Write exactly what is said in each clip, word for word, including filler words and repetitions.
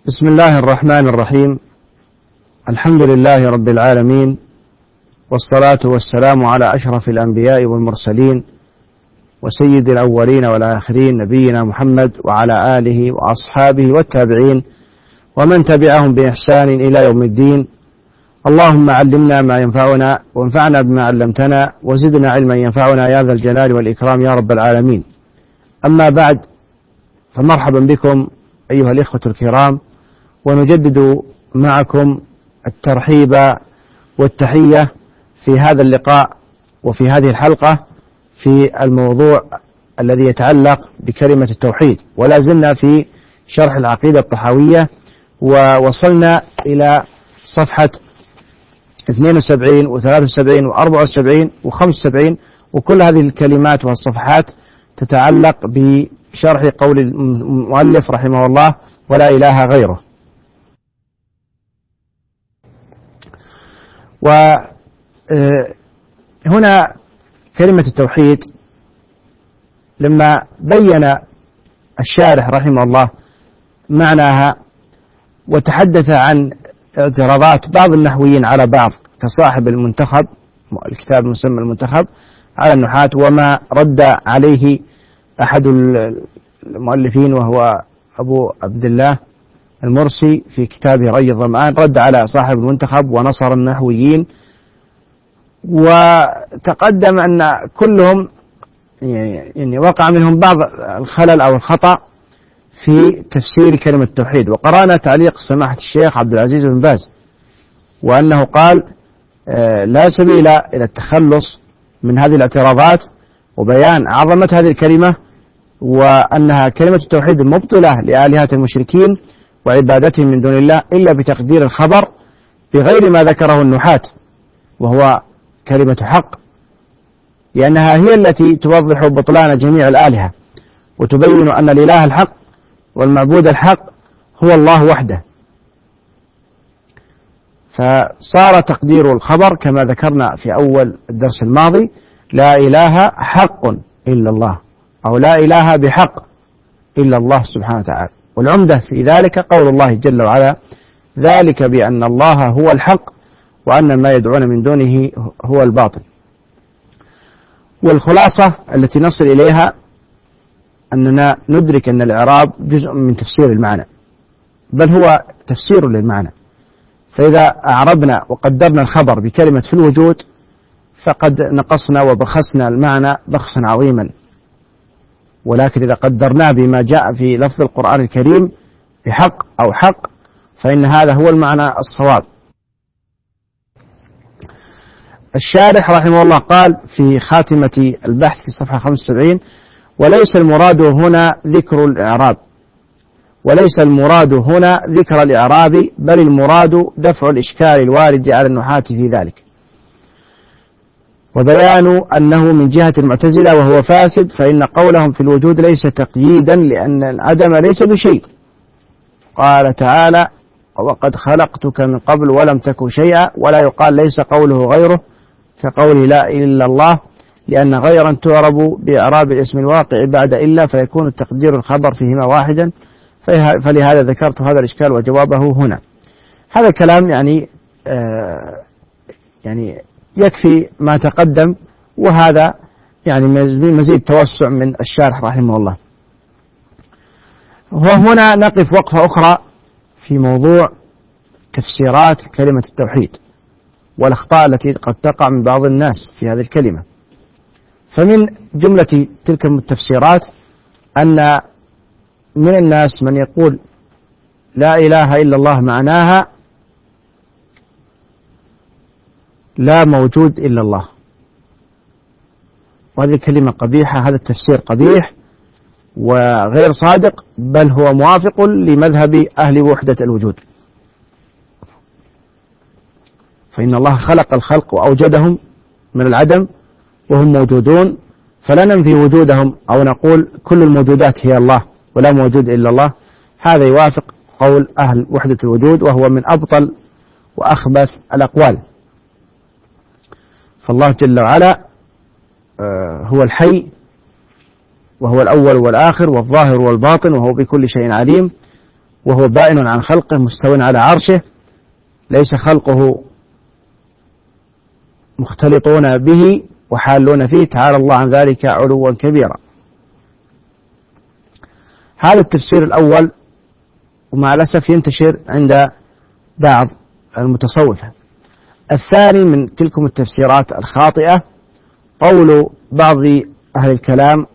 بسم الله الرحمن الرحيم. الحمد لله رب العالمين، والصلاة والسلام على أشرف الأنبياء والمرسلين وسيد الأولين والآخرين نبينا محمد وعلى آله وأصحابه والتابعين ومن تبعهم بإحسان إلى يوم الدين. اللهم علمنا ما ينفعنا وانفعنا بما علمتنا وزدنا علما ينفعنا يا ذا الجلال والإكرام يا رب العالمين. أما بعد، فمرحبا بكم أيها الإخوة الكرام، ونجدد معكم الترحيب والتحية في هذا اللقاء وفي هذه الحلقة في الموضوع الذي يتعلق بكلمة التوحيد، ولا زلنا في شرح العقيدة الطحاوية، ووصلنا إلى صفحة اثنين وسبعين وثلاث وسبعين وأربع وسبعين وخمس وسبعين، وكل هذه الكلمات والصفحات تتعلق بشرح قول المؤلف رحمه الله: ولا إله غيره. وهنا كلمة التوحيد لما بين الشارح رحمه الله معناها وتحدث عن اعتراضات بعض النحويين على بعض كصاحب المنتخب، الكتاب المسمى المنتخب، على النحاة، وما رد عليه أحد المؤلفين وهو أبو عبد الله المرسي في كتابه ري الظمآن، رد على صاحب المنتخب ونصر النحويين. وتقدم أن كلهم يعني وقع منهم بعض الخلل أو الخطأ في تفسير كلمة التوحيد. وقرأنا تعليق سماحة الشيخ عبد العزيز بن باز، وأنه قال لا سبيل إلى التخلص من هذه الاعتراضات وبيان عظمة هذه الكلمة، وأنها كلمة التوحيد المبطلة لآلهة المشركين وعبادتهم من دون الله، إلا بتقدير الخبر بغير ما ذكره النحاة، وهو كلمة حق، لأنها هي التي توضح بطلان جميع الآلهة وتبين أن الإله الحق والمعبود الحق هو الله وحده. فصار تقدير الخبر كما ذكرنا في أول الدرس الماضي: لا إله حق إلا الله، أو لا إله بحق إلا الله سبحانه وتعالى. والعمدة في ذلك قول الله جل وعلا: ذلك بأن الله هو الحق وأن ما يدعون من دونه هو الباطل. والخلاصة التي نصل إليها أننا ندرك أن الإعراب جزء من تفسير المعنى، بل هو تفسير للمعنى. فإذا أعربنا وقدرنا الخبر بكلمة في الوجود فقد نقصنا وبخسنا المعنى بخسا عظيما، ولكن إذا قدرناه بما جاء في لفظ القرآن الكريم بحق أو حق فإن هذا هو المعنى الصواب. الشارح رحمه الله قال في خاتمة البحث في صفحة خمسة وسبعين: وليس المراد هنا ذكر الإعراب، وليس المراد هنا ذكر الإعراب، بل المراد دفع الإشكال الوارد على النحاة في ذلك، وبيان أنه من جهة المعتزلة وهو فاسد، فإن قولهم في الوجود ليس تقييدا، لأن العدم ليس بشيء. قال تعالى: وقد خلقتك من قبل ولم تك شيئا. ولا يقال ليس قوله غيره كقوله لا إلا الله، لأن غيرا تعرب بإعراب الاسم الواقع بعد إلا، فيكون التقدير الخبر فيهما واحدا، فلهذا ذكرت هذا الإشكال وجوابه هنا. هذا الكلام يعني آه يعني يكفي ما تقدم، وهذا يعني مزيد توسع من الشارح رحمه الله. وهنا نقف وقفة أخرى في موضوع تفسيرات كلمة التوحيد والأخطاء التي قد تقع من بعض الناس في هذه الكلمة. فمن جملة تلك التفسيرات أن من الناس من يقول لا إله إلا الله معناها لا موجود إلا الله، وهذه كلمة قبيحة، هذا التفسير قبيح وغير صادق، بل هو موافق لمذهب أهل وحدة الوجود. فإن الله خلق الخلق وأوجدهم من العدم وهم موجودون، فلا ننفي وجودهم أو نقول كل الموجودات هي الله ولا موجود إلا الله. هذا يوافق قول أهل وحدة الوجود، وهو من أبطل وأخبث الأقوال. فالله جل وعلا هو الحي وهو الأول والآخر والظاهر والباطن، وهو بكل شيء عليم، وهو بائن عن خلقه مستو على عرشه، ليس خلقه مختلطون به وحالون فيه، تعالى الله عن ذلك علوا كبيرا. هذا التفسير الأول، ومع الأسف ينتشر عند بعض المتصوفة. الثاني من تلكم التفسيرات الخاطئة قول بعض أهل الكلام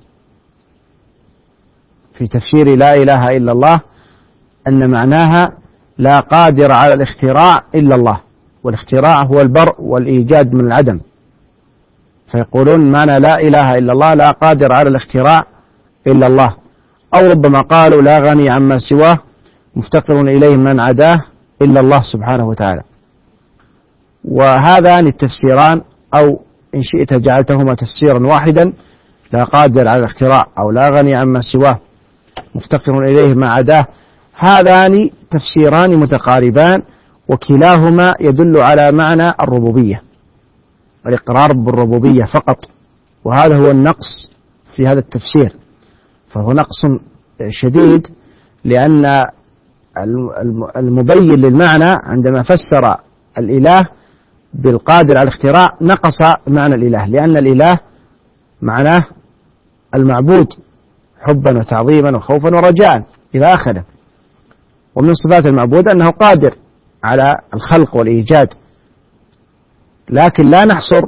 في تفسير لا إله إلا الله أن معناها لا قادر على الاختراع إلا الله، والاختراع هو البرء والإيجاد من العدم، فيقولون معنى لا إله إلا الله لا قادر على الاختراع إلا الله، أو ربما قالوا لا غني عما سواه مفتقر إليه من عداه إلا الله سبحانه وتعالى. وهذان التفسيران، أو إن شئت جعلتهما تفسيرا واحدا، لا قادر على الاختراع أو لا غني عما سواه مفتقر إليه ما عداه، هذان تفسيران متقاربان، وكلاهما يدل على معنى الربوبية، الإقرار بالربوبية فقط، وهذا هو النقص في هذا التفسير، فهو نقص شديد، لأن المبين للمعنى عندما فسر الإله بالقادر على الاختراع نقص معنى الإله، لأن الإله معناه المعبود حبا وتعظيما وخوفا ورجاء إلى آخره، ومن صفات المعبود أنه قادر على الخلق والإيجاد، لكن لا نحصر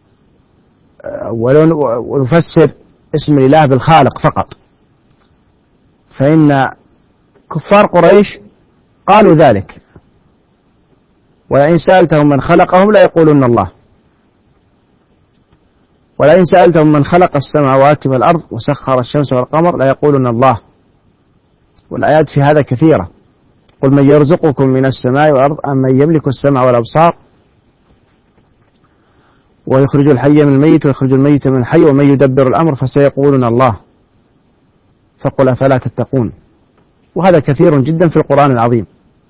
ونفسر اسم الإله بالخالق فقط، فإن كفار قريش قالوا ذلك، ولئن سألتهم من خلقهم لا يقولون الله، ولئن سألتهم من خلق السماوات والأرض وسخر الشمس والقمر لا يقولون الله. والآيات في هذا كثيرة، قل من يرزقكم من السماء والأرض أم من يملك السمع والأبصار ويخرج الحي من الميت ويخرج الميت من الحي ومن يدبر الأمر فسيقولون الله فقل أفلا تتقون. وهذا كثير جدا في القرآن العظيم.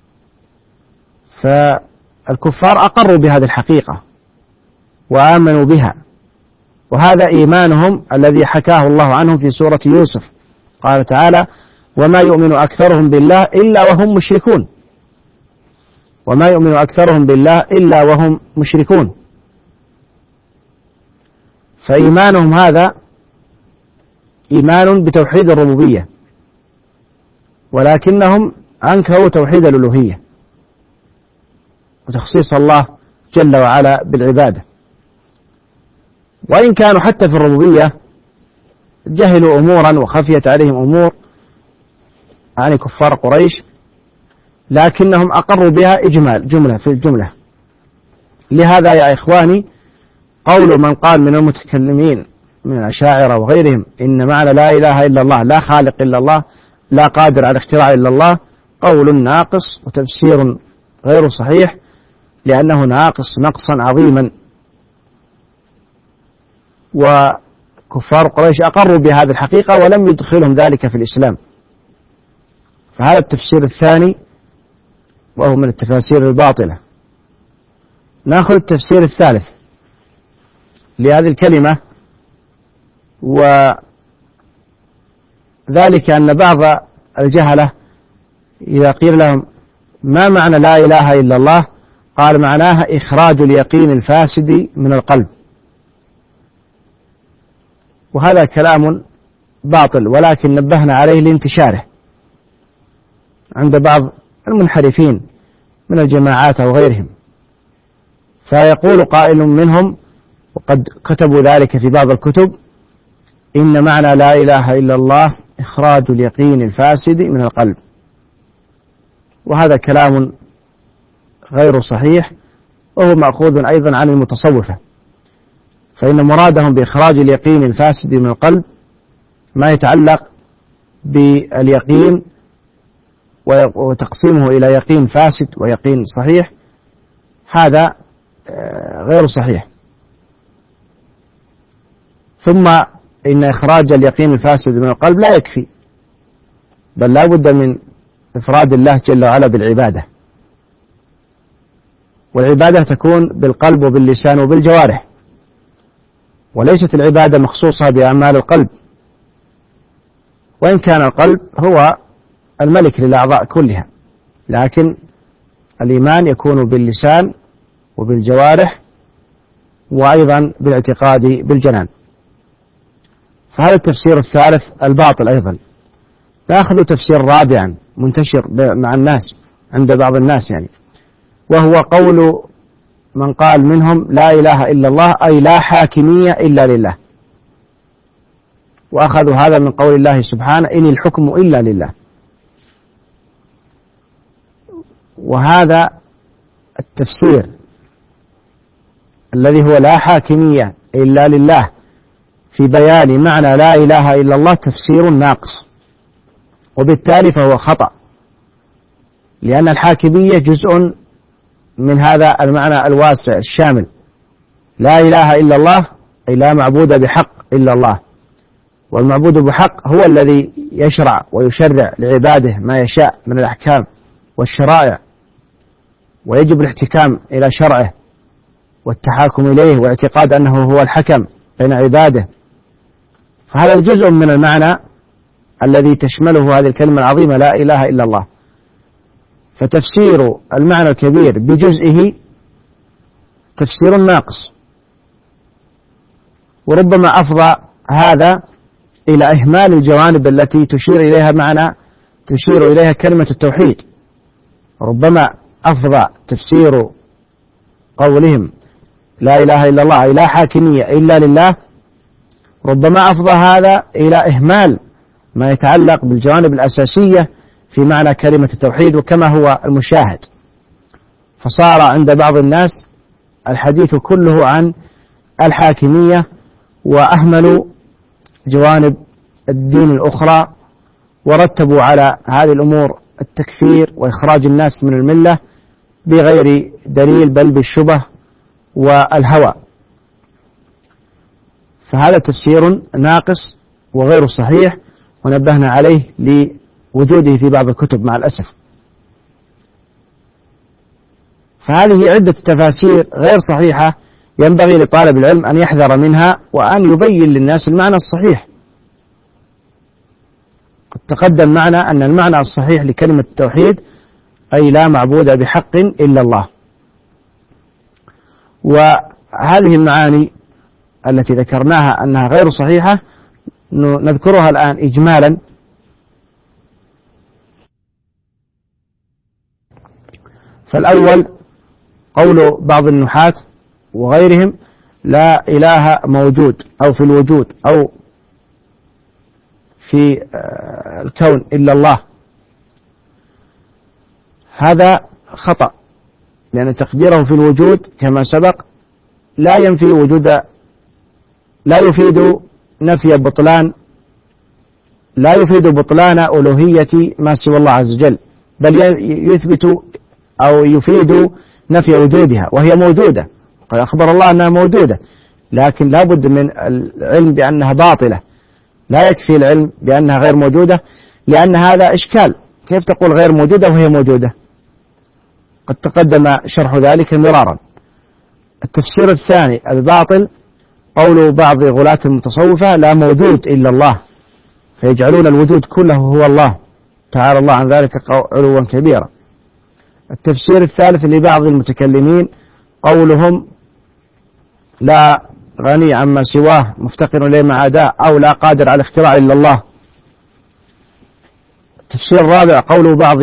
فالكفار أقروا بهذه الحقيقة وآمنوا بها، وهذا إيمانهم الذي حكاه الله عنهم في سورة يوسف، قال تعالى وما يؤمن أكثرهم بالله إلا وهم مشركون، وما يؤمن أكثرهم بالله إلا وهم مشركون. فإيمانهم هذا إيمان بتوحيد الربوبية، ولكنهم أنكروا توحيد الألوهية وتخصيص الله جل وعلا بالعبادة، وإن كانوا حتى في الربوبية جهلوا أمورا وخفيت عليهم أمور يعني كفار قريش، لكنهم أقروا بها إجمال جملة في الجملة. لهذا يا إخواني قول من قال من المتكلمين من الأشاعرة وغيرهم إن معنى لا إله إلا الله لا خالق إلا الله لا قادر على الاختراع إلا الله قول ناقص وتفسير غير صحيح، لأنه ناقص نقصا عظيما. وكفار قريش أقروا بهذه الحقيقة ولم يدخلهم ذلك في الإسلام. فهذا التفسير الثاني وهو من التفاسير الباطلة. نأخذ التفسير الثالث لهذه الكلمة، وذلك أن بعض الجهلة إذا قيل لهم ما معنى لا إله إلا الله قال معناها إخراج اليقين الفاسد من القلب، وهذا كلام باطل، ولكن نبهنا عليه لانتشاره عند بعض المنحرفين من الجماعات أو غيرهم. فيقول قائل منهم وقد كتبوا ذلك في بعض الكتب إن معنى لا إله إلا الله إخراج اليقين الفاسد من القلب، وهذا كلام غير صحيح، وهو مأخوذ أيضا عن المتصوفة، فإن مرادهم بإخراج اليقين الفاسد من القلب ما يتعلق باليقين وتقسيمه إلى يقين فاسد ويقين صحيح، هذا غير صحيح. ثم إن إخراج اليقين الفاسد من القلب لا يكفي، بل لا بد من إفراد الله جل وعلا بالعبادة، والعبادة تكون بالقلب وباللسان وبالجوارح، وليست العبادة مخصوصة بأعمال القلب، وإن كان القلب هو الملك للأعضاء كلها، لكن الإيمان يكون باللسان وبالجوارح وأيضا بالاعتقاد بالجنان. فهذا التفسير الثالث الباطل. أيضا نأخذ تفسير رابعا منتشر مع الناس عند بعض الناس يعني، وهو قول من قال منهم لا إله إلا الله، أي لا حاكمية إلا لله، وأخذوا هذا من قول الله سبحانه إن الحكم إلا لله. وهذا التفسير الذي هو لا حاكمية إلا لله في بيان معنى لا إله إلا الله تفسير ناقص، وبالتالي فهو خطأ، لأن الحاكمية جزء من هذا المعنى الواسع الشامل. لا إله إلا الله أي لا معبود بحق إلا الله، والمعبود بحق هو الذي يشرع ويشرع لعباده ما يشاء من الأحكام والشرائع، ويجب الاحتكام إلى شرعه والتحاكم إليه واعتقاد أنه هو الحكم بين عباده. فهذا جزء من المعنى الذي تشمله هذه الكلمة العظيمة لا إله إلا الله. فتفسير المعنى الكبير بجزئه تفسير ناقص، وربما أفضى هذا إلى إهمال الجوانب التي تشير إليها معنى تشير إليها كلمة التوحيد. ربما أفضى تفسير قولهم لا إله إلا الله أي لا حاكمية إلا لله، ربما أفضى هذا إلى إهمال ما يتعلق بالجوانب الأساسية في معنى كلمة التوحيد وكما هو المشاهد، فصار عند بعض الناس الحديث كله عن الحاكمية، وأهملوا جوانب الدين الأخرى، ورتبوا على هذه الأمور التكفير وإخراج الناس من الملة بغير دليل بل بالشبه والهوى. فهذا تفسير ناقص وغير صحيح، ونبهنا عليه لوجوده في بعض الكتب مع الأسف. فهذه عدة تفاسير غير صحيحة ينبغي لطالب العلم أن يحذر منها وأن يبين للناس المعنى الصحيح. قد تقدم معنا أن المعنى الصحيح لكلمة التوحيد أي لا معبود بحق إلا الله. وهذه المعاني التي ذكرناها أنها غير صحيحة نذكرها الآن إجمالا. فالأول قول بعض النحاة وغيرهم لا إله موجود أو في الوجود أو في الكون إلا الله. هذا خطأ، لأن تقديره في الوجود كما سبق لا ينفي وجود، لا يفيد نفي بطلان لا يفيد بطلان ألوهية ما سوى الله عز وجل، بل يثبت أو يفيد نفي وجودها، وهي موجودة. قد أخبر الله أنها موجودة، لكن لا بد من العلم بأنها باطلة، لا يكفي العلم بأنها غير موجودة، لأن هذا إشكال. كيف تقول غير موجودة وهي موجودة؟ قد تقدم شرح ذلك مرارا. التفسير الثاني الباطل قول بعض غلاة المتصوفة لا موجود إلا الله، فيجعلون الوجود كله هو الله، تعالى الله عن ذلك علوا كبيرا. التفسير الثالث لبعض المتكلمين قولهم لا غني عما سواه مفتقر إليه ما عداه، أو لا قادر على الاختراع إلا الله. التفسير الرابع قول بعض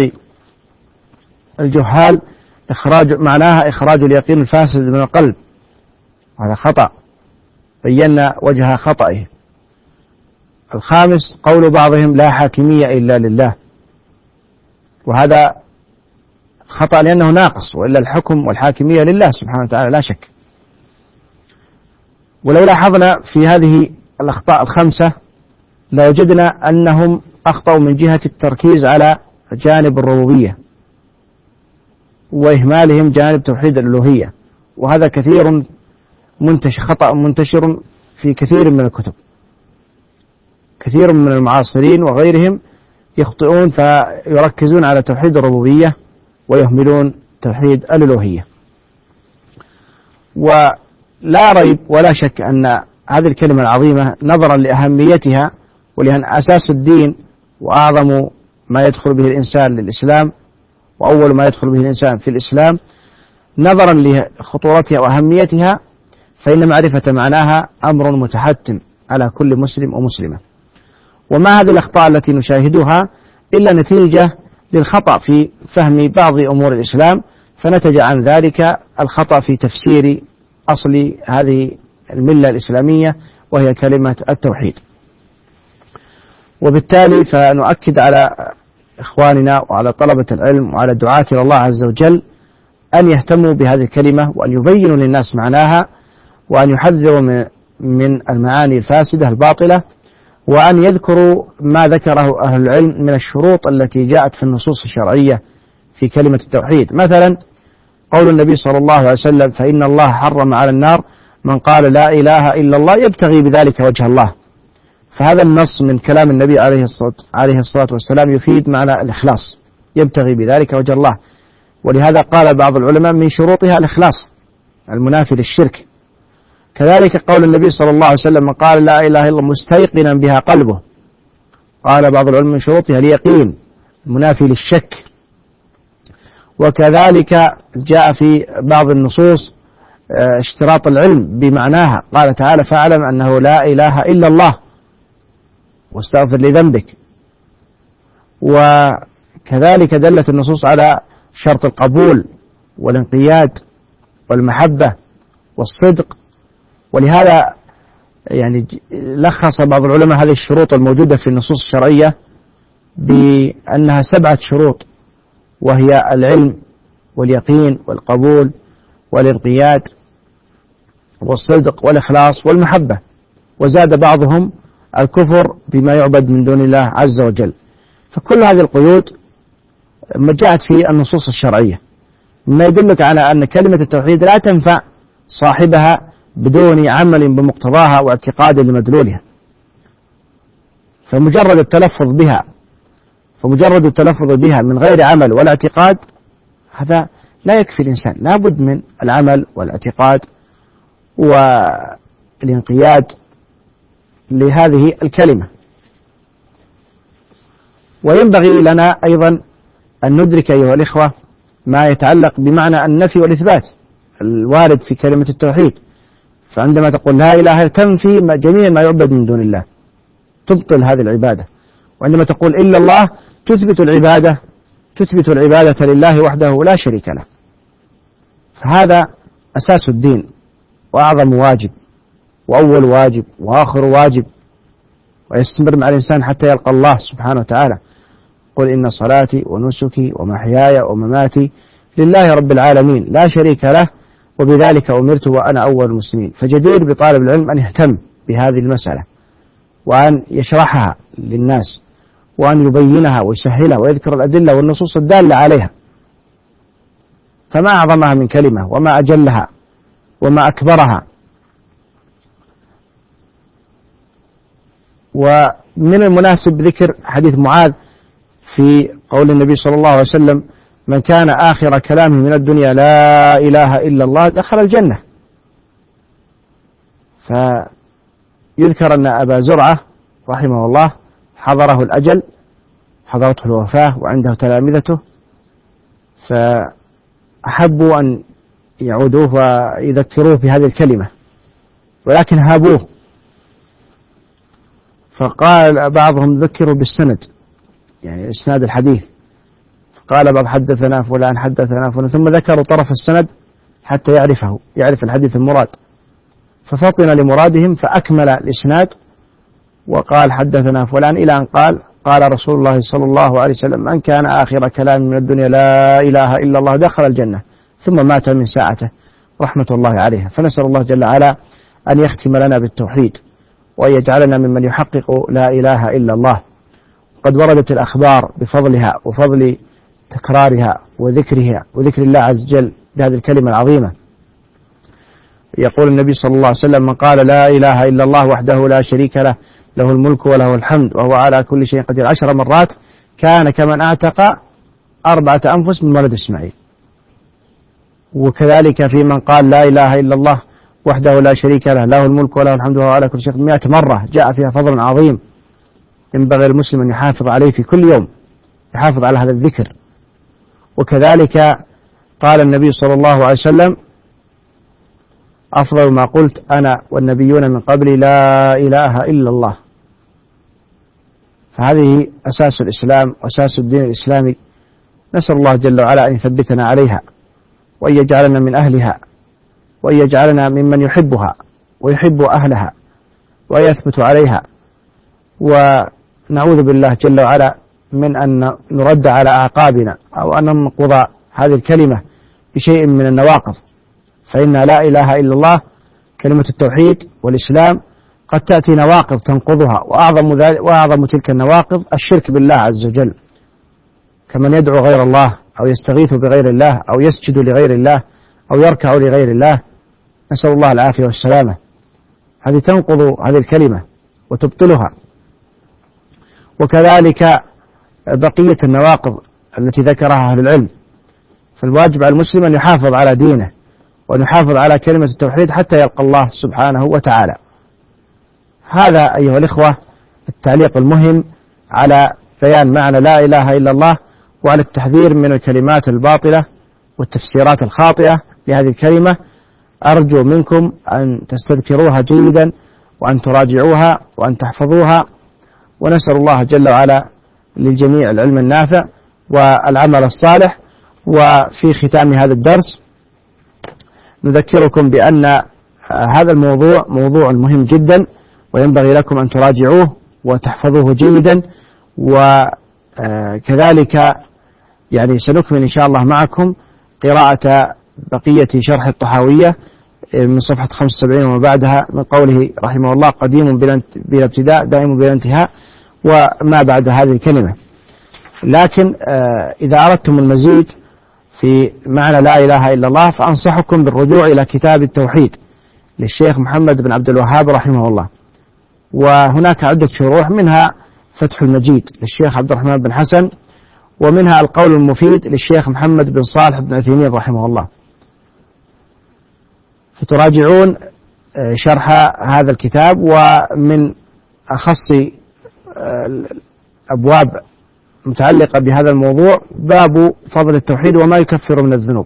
الجهال إخراج معناها إخراج اليقين الفاسد من القلب، هذا خطأ، بينا وجه خطئه. الخامس قول بعضهم لا حاكمية إلا لله، وهذا خطأ لأنه ناقص، وإلا الحكم والحاكمية لله سبحانه وتعالى لا شك. ولو لاحظنا في هذه الأخطاء الخمسة لوجدنا أنهم أخطأوا من جهة التركيز على جانب الربوبية وإهمالهم جانب توحيد الألوهية، وهذا كثير منتشر خطأ منتشر في كثير من الكتب. كثير من المعاصرين وغيرهم يخطئون فيركزون على توحيد الربوبية ويهملون توحيد الألوهية. ولا ريب ولا شك أن هذه الكلمة العظيمة نظرا لأهميتها ولأن أساس الدين وأعظم ما يدخل به الإنسان للإسلام، وأول ما يدخل به الإنسان في الإسلام نظرا لخطورتها وأهميتها، فإن معرفة معناها أمر متحتم على كل مسلم ومسلمة. وما هذه الأخطاء التي نشاهدها إلا نتيجة للخطأ في فهم بعض أمور الإسلام، فنتج عن ذلك الخطأ في تفسير أصل هذه الملة الإسلامية وهي كلمة التوحيد. وبالتالي فنؤكد على إخواننا وعلى طلبة العلم وعلى الدعاة إلى الله عز وجل أن يهتموا بهذه الكلمة، وأن يبينوا للناس معناها، وأن يحذروا من من المعاني الفاسدة الباطلة، وأن يذكروا ما ذكره أهل العلم من الشروط التي جاءت في النصوص الشرعية في كلمة التوحيد. مثلا قول النبي صلى الله عليه وسلم: فإن الله حرم على النار من قال لا إله إلا الله يبتغي بذلك وجه الله. فهذا النص من كلام النبي عليه الصلاة, عليه الصلاة والسلام يفيد معنى الإخلاص، يبتغي بذلك وجه الله. ولهذا قال بعض العلماء من شروطها الإخلاص المنافي للشرك. كذلك قول النبي صلى الله عليه وسلم: من قال لا إله إلا الله مستيقنا بها قلبه، قال بعض العلماء من شروطها اليقين المنافي للشك. وكذلك جاء في بعض النصوص اشتراط العلم بمعناها، قال تعالى: فاعلم أنه لا إله إلا الله واستغفر لذنبك. وكذلك دلت النصوص على شرط القبول والانقياد والمحبة والصدق. ولهذا يعني لخص بعض العلماء هذه الشروط الموجودة في النصوص الشرعية بأنها سبعة شروط، وهي العلم واليقين والقبول والانقياد والصدق والإخلاص والمحبة. وزاد بعضهم الكفر بما يعبد من دون الله عز وجل. فكل هذه القيود جاءت في النصوص الشرعية، مما يدلك على أن كلمة التوحيد لا تنفع صاحبها بدون عمل بمقتضاها واعتقاد لمدلولها. فمجرد التلفظ بها فمجرد التلفظ بها من غير عمل ولا اعتقاد هذا لا يكفي الإنسان، لا بد من العمل والاعتقاد والانقياد لهذه الكلمة. وينبغي لنا أيضا أن ندرك أيها الإخوة ما يتعلق بمعنى النفي والإثبات الوارد في كلمة التوحيد. فعندما تقول لا إله تنفي جميع ما يعبد من دون الله، تبطل هذه العبادة. وعندما تقول إلا الله تثبت العبادة تثبت العبادة لله وحده لا شريك له. فهذا أساس الدين وأعظم واجب وأول واجب وآخر واجب، ويستمر مع الإنسان حتى يلقى الله سبحانه وتعالى. قل إن صلاتي ونسكي ومحياي ومماتي لله رب العالمين لا شريك له وبذلك أمرت وأنا أول المسلمين. فجدير بطالب العلم أن يهتم بهذه المسألة، وأن يشرحها للناس، وأن يبينها ويسهلها ويذكر الأدلة والنصوص الدالة عليها. فما أعظمها من كلمة، وما أجلها، وما أكبرها. ومن المناسب ذكر حديث معاذ في قول النبي صلى الله عليه وسلم: من كان آخر كلامه من الدنيا لا إله إلا الله دخل الجنة. فيذكر أن أبا زرعة رحمه الله حضره الأجل، حضرته الوفاة وعنده تلامذته، فأحبوا أن يعودوه ويذكروه بهذه الكلمة، ولكن هابوه. فقال بعضهم ذكروا بالسند، يعني إسناد الحديث. قال بعض حدثنا فلان حدثنا فلان، ثم ذكروا طرف السند حتى يعرفه يعرف الحديث المراد، ففطن لمرادهم فأكمل الإسناد وقال حدثنا فلان إلى أن قال: قال رسول الله صلى الله عليه وسلم: من كان آخر كلام من الدنيا لا إله إلا الله دخل الجنة. ثم مات من ساعته رحمة الله عليها. فنسأل الله جل وعلا أن يختم لنا بالتوحيد، وأن يجعلنا ممن يحقق لا إله إلا الله. قد وردت الأخبار بفضلها وفضل تكرارها وذكرها وذكر الله عز وجل بهذه الكلمة العظيمة. يقول النبي صلى الله عليه وسلم: من قال لا إله إلا الله وحده لا شريك له له الملك وله الحمد وهو على كل شيء قدير عشر مرات كان كمن أعتق أربعة أنفس من ولد إسماعيل. وكذلك في من قال لا إله إلا الله وحده لا شريك له له الملك وله الحمد وهو على كل شيء مئة مرة، جاء فيها فضل عظيم ينبغي المسلم أن يحافظ عليه في كل يوم. يحافظ على هذا الذكر. وكذلك قال النبي صلى الله عليه وسلم: أفضل ما قلت أنا والنبيون من قبلي لا إله إلا الله. فهذه أساس الإسلام وأساس الدين الإسلامي، نسأل الله جل وعلا أن يثبتنا عليها، وأن يجعلنا من أهلها، وأن يجعلنا ممن يحبها ويحب أهلها وأن يثبت عليها. ونعوذ بالله جل وعلا من أن نرد على أعقابنا أو أن ننقض هذه الكلمة بشيء من النواقض، فإن لا إله إلا الله كلمة التوحيد والإسلام قد تأتي نواقض تنقضها، وأعظم, وأعظم تلك النواقض الشرك بالله عز وجل، كمن يدعو غير الله أو يستغيث بغير الله أو يسجد لغير الله أو يركع لغير الله، نسأل الله العافية والسلامة. هذه تنقض هذه الكلمة وتبطلها. وكذلك بقية النواقض التي ذكرها أهل العلم، فالواجب على المسلم أن يحافظ على دينه وأن يحافظ على كلمة التوحيد حتى يلقى الله سبحانه وتعالى. هذا أيها الإخوة التعليق المهم على بيان معنى لا إله إلا الله، وعلى التحذير من الكلمات الباطلة والتفسيرات الخاطئة لهذه الكلمة. أرجو منكم أن تستذكروها جيدا وأن تراجعوها وأن تحفظوها، ونسأل الله جل وعلا للجميع العلم النافع والعمل الصالح. وفي ختام هذا الدرس نذكركم بأن هذا الموضوع موضوع مهم جدا، وينبغي لكم أن تراجعوه وتحفظوه جيدا. وكذلك يعني سنكمل إن شاء الله معكم قراءة بقية شرح الطحاوية من صفحة خمسة وسبعين وما بعدها، من قوله رحمه الله: قديم بلا ابتداء دائم بلا انتهاء، وما بعد هذه الكلمة. لكن إذا أردتم المزيد في معنى لا إله إلا الله فأنصحكم بالرجوع إلى كتاب التوحيد للشيخ محمد بن عبد الوهاب رحمه الله، وهناك عدة شروح، منها فتح المجيد للشيخ عبد الرحمن بن حسن، ومنها القول المفيد للشيخ محمد بن صالح بن عثيمين رحمه الله. فتراجعون شرح هذا الكتاب. ومن أخص الأبواب متعلقة بهذا الموضوع باب فضل التوحيد وما يكفر من الذنوب،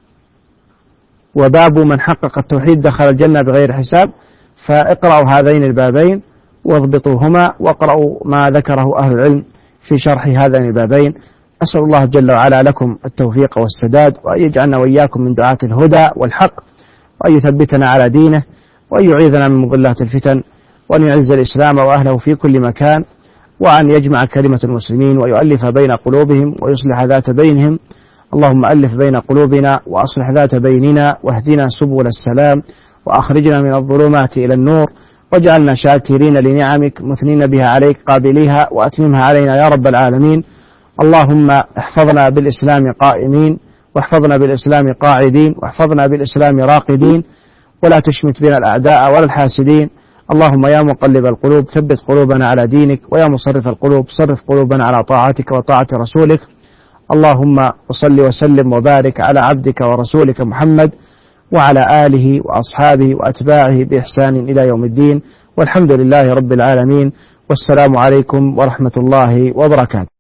وباب من حقق التوحيد دخل الجنة بغير حساب. فاقرأوا هذين البابين واضبطوهما، واقرأوا ما ذكره أهل العلم في شرح هذين البابين. أسأل الله جل وعلا لكم التوفيق والسداد، وأن يجعلنا وإياكم من دعاة الهدى والحق، وأن يثبتنا على دينه، وأن يعيذنا من مضلات الفتن، وأن يعز الإسلام وأهله في كل مكان، وأن يجمع كلمة المسلمين ويؤلف بين قلوبهم ويصلح ذات بينهم. اللهم ألف بين قلوبنا وأصلح ذات بيننا، واهدنا سبل السلام، وأخرجنا من الظلمات إلى النور، واجعلنا شاكرين لنعمك مثنين بها عليك قابليها، وأتممها علينا يا رب العالمين. اللهم احفظنا بالإسلام قائمين، واحفظنا بالإسلام قاعدين، واحفظنا بالإسلام راقدين، ولا تشمت بنا الأعداء ولا الحاسدين. اللهم يا مقلب القلوب ثبت قلوبنا على دينك، ويا مصرف القلوب صرف قلوبنا على طاعتك وطاعة رسولك. اللهم صل وسلم وبارك على عبدك ورسولك محمد وعلى آله وأصحابه وأتباعه بإحسان إلى يوم الدين، والحمد لله رب العالمين، والسلام عليكم ورحمة الله وبركاته.